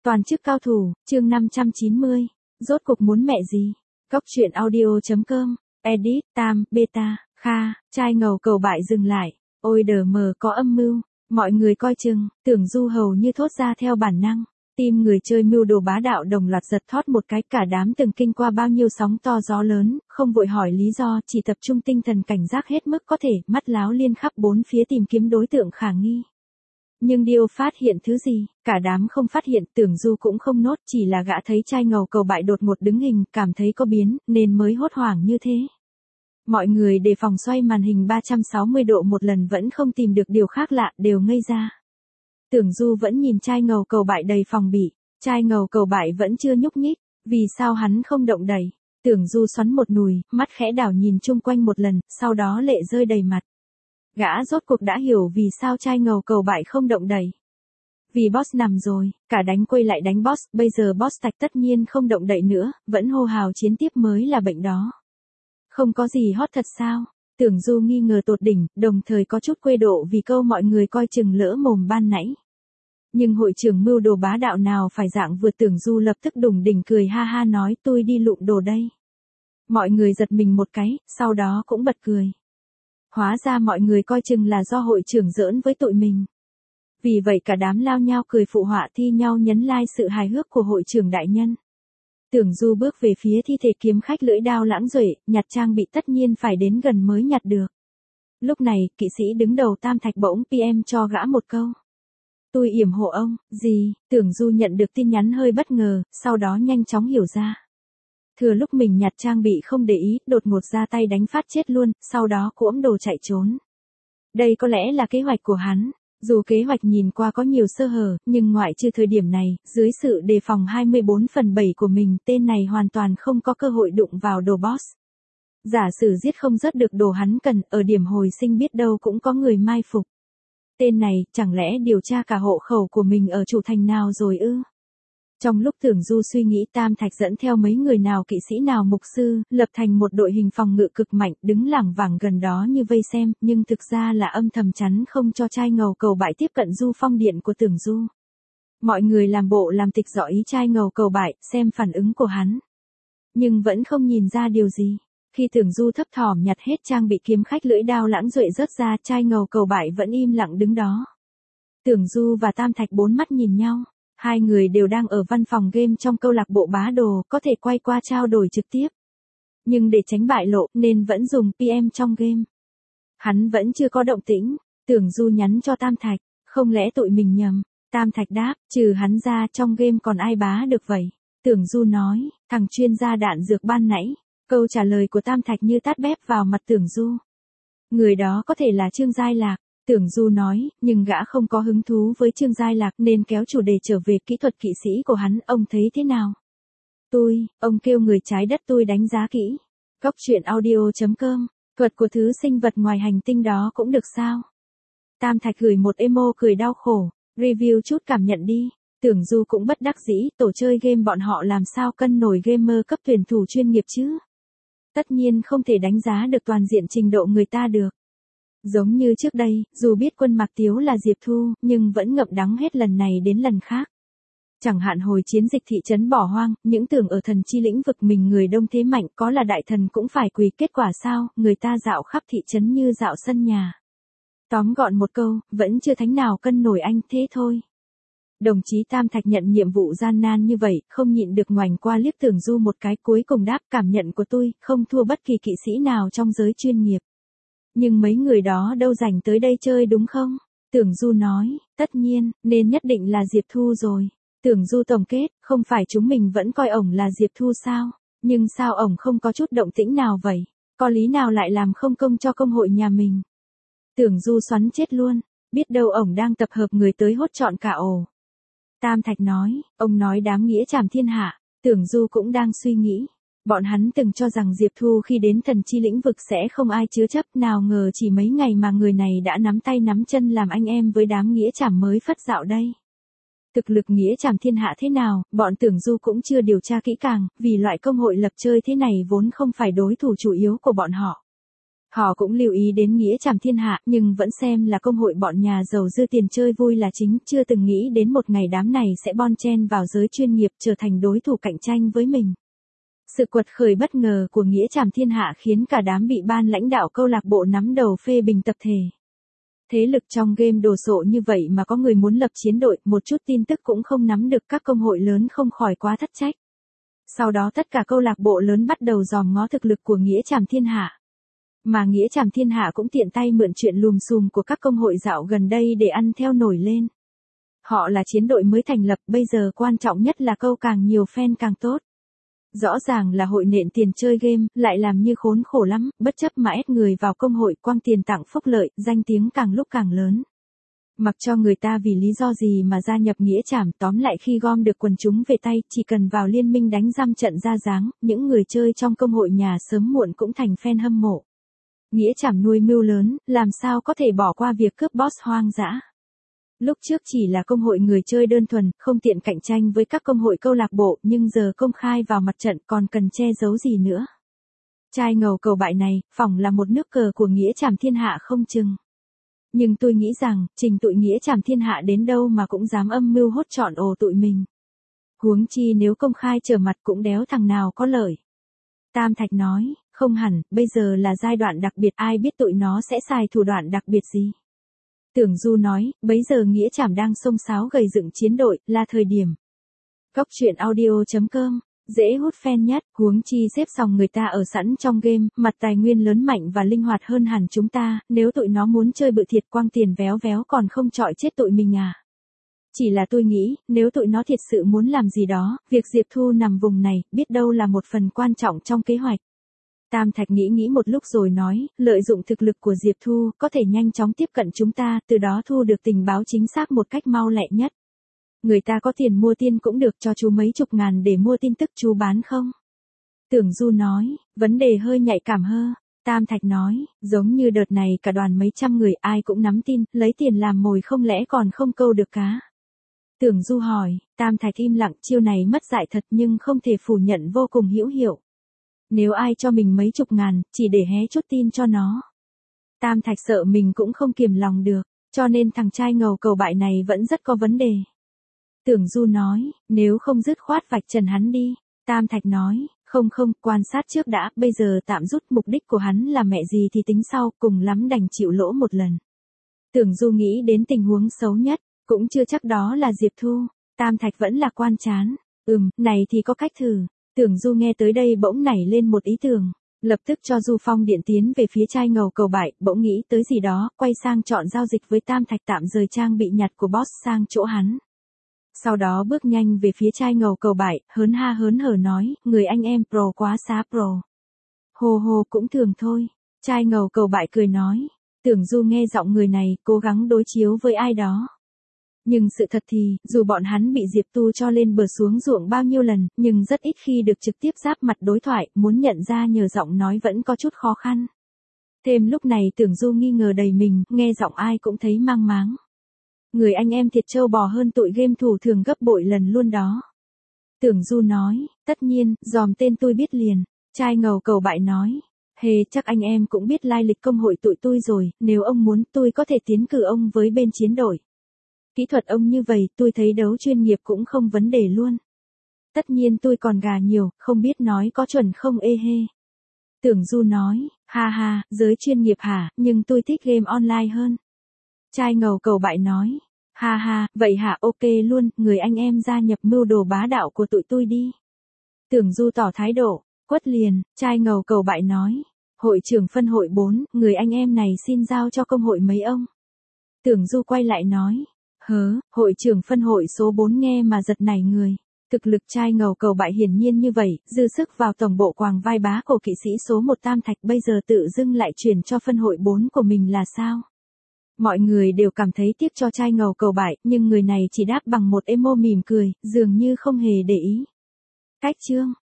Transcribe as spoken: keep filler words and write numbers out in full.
Toàn chức cao thủ, chương năm trăm chín mươi. Rốt cuộc muốn mẹ gì? Cóc truyện audio.com. Edit, Tam, Beta, Kha, trai ngầu cầu bại dừng lại. Ôi đờ mờ có âm mưu. Mọi người coi chừng, Tưởng Du hầu như thốt ra theo bản năng. Tim người chơi mưu đồ bá đạo đồng loạt giật thót một cái, cả đám từng kinh qua bao nhiêu sóng to gió lớn, không vội hỏi lý do, chỉ tập trung tinh thần cảnh giác hết mức có thể, mắt láo liên khắp bốn phía tìm kiếm đối tượng khả nghi. Nhưng điều phát hiện thứ gì, cả đám không phát hiện, Tưởng Du cũng không nốt, chỉ là gã thấy trai ngầu cầu bại đột ngột đứng hình, cảm thấy có biến, nên mới hốt hoảng như thế. Mọi người đề phòng xoay màn hình ba trăm sáu mươi độ một lần vẫn không tìm được điều khác lạ, đều ngây ra. Tưởng Du vẫn nhìn trai ngầu cầu bại đầy phòng bị, trai ngầu cầu bại vẫn chưa nhúc nhích, vì sao hắn không động đậy? Tưởng Du xoắn một nùi, mắt khẽ đảo nhìn chung quanh một lần, sau đó lệ rơi đầy mặt. Gã rốt cuộc đã hiểu vì sao trai ngầu cầu bại không động đậy. Vì boss nằm rồi, cả đánh quay lại đánh boss, bây giờ boss tạch tất nhiên không động đậy nữa, vẫn hô hào chiến tiếp mới là bệnh đó. Không có gì hot thật sao? Tưởng Du nghi ngờ tột đỉnh, đồng thời có chút quê độ vì câu mọi người coi chừng lỡ mồm ban nãy. Nhưng hội trưởng mưu đồ bá đạo nào phải dạng vừa, Tưởng Du lập tức đùng đỉnh cười ha ha nói tôi đi lụm đồ đây. Mọi người giật mình một cái, sau đó cũng bật cười. Hóa ra mọi người coi chừng là do hội trưởng giỡn với tụi mình. Vì vậy cả đám lao nhau cười phụ họa thi nhau nhấn like sự hài hước của hội trưởng đại nhân. Tưởng Du bước về phía thi thể kiếm khách lưỡi đao Lãng Duệ, nhặt trang bị tất nhiên phải đến gần mới nhặt được. Lúc này, kỵ sĩ đứng đầu Tam Thạch bỗng pê em cho gã một câu. Tôi yểm hộ ông, gì? Tưởng Du nhận được tin nhắn hơi bất ngờ, sau đó nhanh chóng hiểu ra. Thừa lúc mình nhặt trang bị không để ý, đột ngột ra tay đánh phát chết luôn, sau đó cuỗm đồ chạy trốn. Đây có lẽ là kế hoạch của hắn. Dù kế hoạch nhìn qua có nhiều sơ hở, nhưng ngoại trừ thời điểm này, dưới sự đề phòng hai mươi bốn phần bảy của mình, tên này hoàn toàn không có cơ hội đụng vào đồ boss. Giả sử giết không rớt được đồ hắn cần, ở điểm hồi sinh biết đâu cũng có người mai phục. Tên này, chẳng lẽ điều tra cả hộ khẩu của mình ở chủ thành nào rồi ư? Trong lúc Tưởng Du suy nghĩ, Tam Thạch dẫn theo mấy người nào kỵ sĩ nào mục sư, lập thành một đội hình phòng ngự cực mạnh, đứng lảng vảng gần đó như vây xem, nhưng thực ra là âm thầm chắn không cho trai ngầu cầu bại tiếp cận Du Phong điện của Tưởng Du. Mọi người làm bộ làm tịch dọ ý trai ngầu cầu bại, xem phản ứng của hắn. Nhưng vẫn không nhìn ra điều gì. Khi Tưởng Du thấp thỏm nhặt hết trang bị kiếm khách lưỡi đao Lãng Duệ rớt ra, trai ngầu cầu bại vẫn im lặng đứng đó. Tưởng Du và Tam Thạch bốn mắt nhìn nhau. Hai người đều đang ở văn phòng game trong câu lạc bộ bá đồ, có thể quay qua trao đổi trực tiếp. Nhưng để tránh bại lộ nên vẫn dùng pê em trong game. Hắn vẫn chưa có động tĩnh. Tưởng Du nhắn cho Tam Thạch, không lẽ tụi mình nhầm? Tam Thạch đáp, trừ hắn ra trong game còn ai bá được vậy? Tưởng Du nói, thằng chuyên gia đạn dược ban nãy. Câu trả lời của Tam Thạch như tát bép vào mặt Tưởng Du. Người đó có thể là Trương Giai Lạc. Tưởng Du nói, nhưng gã không có hứng thú với Trương Giai Lạc nên kéo chủ đề trở về kỹ thuật kỵ sĩ của hắn, ông thấy thế nào? Tôi, ông kêu người trái đất tôi đánh giá kỹ. Cóc truyện audio.com, thuật của thứ sinh vật ngoài hành tinh đó cũng được sao? Tam Thạch gửi một emo cười đau khổ, review chút cảm nhận đi. Tưởng Du cũng bất đắc dĩ, tổ chơi game bọn họ làm sao cân nổi gamer cấp tuyển thủ chuyên nghiệp chứ? Tất nhiên không thể đánh giá được toàn diện trình độ người ta được. Giống như trước đây, dù biết Quân Mạc Tiếu là Diệp Thu, nhưng vẫn ngậm đắng hết lần này đến lần khác. Chẳng hạn hồi chiến dịch thị trấn bỏ hoang, những tưởng ở thần chi lĩnh vực mình người đông thế mạnh, có là đại thần cũng phải quỳ, kết quả sao, người ta dạo khắp thị trấn như dạo sân nhà. Tóm gọn một câu, vẫn chưa thánh nào cân nổi anh, thế thôi. Đồng chí Tam Thạch nhận nhiệm vụ gian nan như vậy, không nhịn được ngoảnh qua liếc Tưởng Du một cái, cuối cùng đáp, cảm nhận của tôi, không thua bất kỳ kỵ sĩ nào trong giới chuyên nghiệp. Nhưng mấy người đó đâu rảnh tới đây chơi đúng không? Tưởng Du nói, tất nhiên, nên nhất định là Diệp Thu rồi. Tưởng Du tổng kết, không phải chúng mình vẫn coi ổng là Diệp Thu sao? Nhưng sao ổng không có chút động tĩnh nào vậy? Có lý nào lại làm không công cho công hội nhà mình? Tưởng Du xoắn chết luôn, biết đâu ổng đang tập hợp người tới hốt trọn cả ổ. Tam Thạch nói, ông nói đám nghĩa trảm thiên hạ. Tưởng Du cũng đang suy nghĩ. Bọn hắn từng cho rằng Diệp Thu khi đến thần chi lĩnh vực sẽ không ai chứa chấp, nào ngờ chỉ mấy ngày mà người này đã nắm tay nắm chân làm anh em với đám nghĩa trảm mới phất dạo đây. Thực lực nghĩa trảm thiên hạ thế nào, bọn Tưởng Du cũng chưa điều tra kỹ càng, vì loại công hội lập chơi thế này vốn không phải đối thủ chủ yếu của bọn họ. Họ cũng lưu ý đến nghĩa trảm thiên hạ, nhưng vẫn xem là công hội bọn nhà giàu dư tiền chơi vui là chính, chưa từng nghĩ đến một ngày đám này sẽ bon chen vào giới chuyên nghiệp trở thành đối thủ cạnh tranh với mình. Sự quật khởi bất ngờ của nghĩa trảm thiên hạ khiến cả đám bị ban lãnh đạo câu lạc bộ nắm đầu phê bình tập thể. Thế lực trong game đồ sộ như vậy mà có người muốn lập chiến đội, một chút tin tức cũng không nắm được, các công hội lớn không khỏi quá thất trách. Sau đó tất cả câu lạc bộ lớn bắt đầu dòm ngó thực lực của nghĩa trảm thiên hạ. Mà nghĩa trảm thiên hạ cũng tiện tay mượn chuyện lùm xùm của các công hội dạo gần đây để ăn theo nổi lên. Họ là chiến đội mới thành lập, bây giờ quan trọng nhất là câu càng nhiều fan càng tốt. Rõ ràng là hội nện tiền chơi game, lại làm như khốn khổ lắm, bất chấp mà ép người vào công hội, quăng tiền tặng phúc lợi, danh tiếng càng lúc càng lớn. Mặc cho người ta vì lý do gì mà gia nhập nghĩa trảm, tóm lại khi gom được quần chúng về tay, chỉ cần vào liên minh đánh răm trận ra dáng, những người chơi trong công hội nhà sớm muộn cũng thành fan hâm mộ. Nghĩa trảm nuôi mưu lớn, làm sao có thể bỏ qua việc cướp boss hoang dã. Lúc trước chỉ là công hội người chơi đơn thuần, không tiện cạnh tranh với các công hội câu lạc bộ, nhưng giờ công khai vào mặt trận còn cần che giấu gì nữa. Trai ngầu cầu bại này, phỏng là một nước cờ của nghĩa trảm thiên hạ không chừng. Nhưng tôi nghĩ rằng, trình tụi nghĩa trảm thiên hạ đến đâu mà cũng dám âm mưu hốt trọn ồ tụi mình. Huống chi nếu công khai trở mặt cũng đéo thằng nào có lợi. Tam Thạch nói, không hẳn, bây giờ là giai đoạn đặc biệt, ai biết tụi nó sẽ xài thủ đoạn đặc biệt gì. Tưởng Du nói, bấy giờ nghĩa trảm đang xông xáo gầy dựng chiến đội, là thời điểm. Góc truyện audio chấm com, dễ hút fan nhất, huống chi xếp xong người ta ở sẵn trong game, mặt tài nguyên lớn mạnh và linh hoạt hơn hẳn chúng ta, nếu tụi nó muốn chơi bự thiệt quăng tiền véo véo còn không chọi chết tụi mình à. Chỉ là tôi nghĩ, nếu tụi nó thiệt sự muốn làm gì đó, việc Diệp Thu nằm vùng này, biết đâu là một phần quan trọng trong kế hoạch. Tam Thạch nghĩ nghĩ một lúc rồi nói, lợi dụng thực lực của Diệp Thu, có thể nhanh chóng tiếp cận chúng ta, từ đó thu được tình báo chính xác một cách mau lẹ nhất. Người ta có tiền mua tin cũng được, cho chú mấy chục ngàn để mua tin tức, chú bán không? Tưởng Du nói, vấn đề hơi nhạy cảm hơ. Tam Thạch nói, giống như đợt này cả đoàn mấy trăm người ai cũng nắm tin, lấy tiền làm mồi không lẽ còn không câu được cá. Tưởng Du hỏi, Tam Thạch im lặng, chiêu này mất dạy thật nhưng không thể phủ nhận vô cùng hữu hiệu. Nếu ai cho mình mấy chục ngàn, chỉ để hé chút tin cho nó. Tam Thạch sợ mình cũng không kiềm lòng được, cho nên thằng trai ngầu cầu bại này vẫn rất có vấn đề. Tưởng Du nói, nếu không dứt khoát vạch trần hắn đi. Tam Thạch nói, không không, quan sát trước đã, bây giờ tạm rút, mục đích của hắn là mẹ gì thì tính sau, cùng lắm đành chịu lỗ một lần. Tưởng Du nghĩ đến tình huống xấu nhất, cũng chưa chắc đó là Diệp Thu. Tam Thạch vẫn là quan chán, ừm, này thì có cách thử. Tưởng Du nghe tới đây bỗng nảy lên một ý tưởng, lập tức cho Du Phong điện tiến về phía trai ngầu cầu bại, bỗng nghĩ tới gì đó, quay sang chọn giao dịch với Tam Thạch tạm rời trang bị nhặt của boss sang chỗ hắn. Sau đó bước nhanh về phía trai ngầu cầu bại, hớn ha hớn hở nói, người anh em pro quá xá pro. Hồ hồ cũng thường thôi, trai ngầu cầu bại cười nói. Tưởng Du nghe giọng người này, cố gắng đối chiếu với ai đó. Nhưng sự thật thì, dù bọn hắn bị Diệp Tu cho lên bờ xuống ruộng bao nhiêu lần, nhưng rất ít khi được trực tiếp giáp mặt đối thoại, muốn nhận ra nhờ giọng nói vẫn có chút khó khăn. Thêm lúc này Tưởng Du nghi ngờ đầy mình, nghe giọng ai cũng thấy mang máng. Người anh em thiệt trâu bò hơn tụi game thủ thường gấp bội lần luôn đó. Tưởng Du nói, tất nhiên, dòm tên tôi biết liền. Trai ngầu cầu bại nói, hề chắc anh em cũng biết lai lịch công hội tụi tôi rồi, nếu ông muốn tôi có thể tiến cử ông với bên chiến đội. Kỹ thuật ông như vậy, tôi thấy đấu chuyên nghiệp cũng không vấn đề luôn. Tất nhiên tôi còn gà nhiều, không biết nói có chuẩn không ê hê. Tưởng Du nói, ha ha, giới chuyên nghiệp hả, nhưng tôi thích game online hơn. Trai ngầu cầu bại nói, ha ha, vậy hả, ok luôn, người anh em gia nhập mưu đồ bá đạo của tụi tôi đi. Tưởng Du tỏ thái độ, quất liền, trai ngầu cầu bại nói, hội trưởng phân hội bốn, người anh em này xin giao cho công hội mấy ông. Tưởng Du quay lại nói, hớ, hội trưởng phân hội số bốn nghe mà giật nảy người. Thực lực trai ngầu cầu bại hiển nhiên như vậy, dư sức vào tổng bộ quàng vai bá cổ kỵ sĩ số một Tam Thạch bây giờ tự dưng lại chuyển cho phân hội bốn của mình là sao? Mọi người đều cảm thấy tiếc cho trai ngầu cầu bại, nhưng người này chỉ đáp bằng một emo mỉm cười, dường như không hề để ý. Cách chương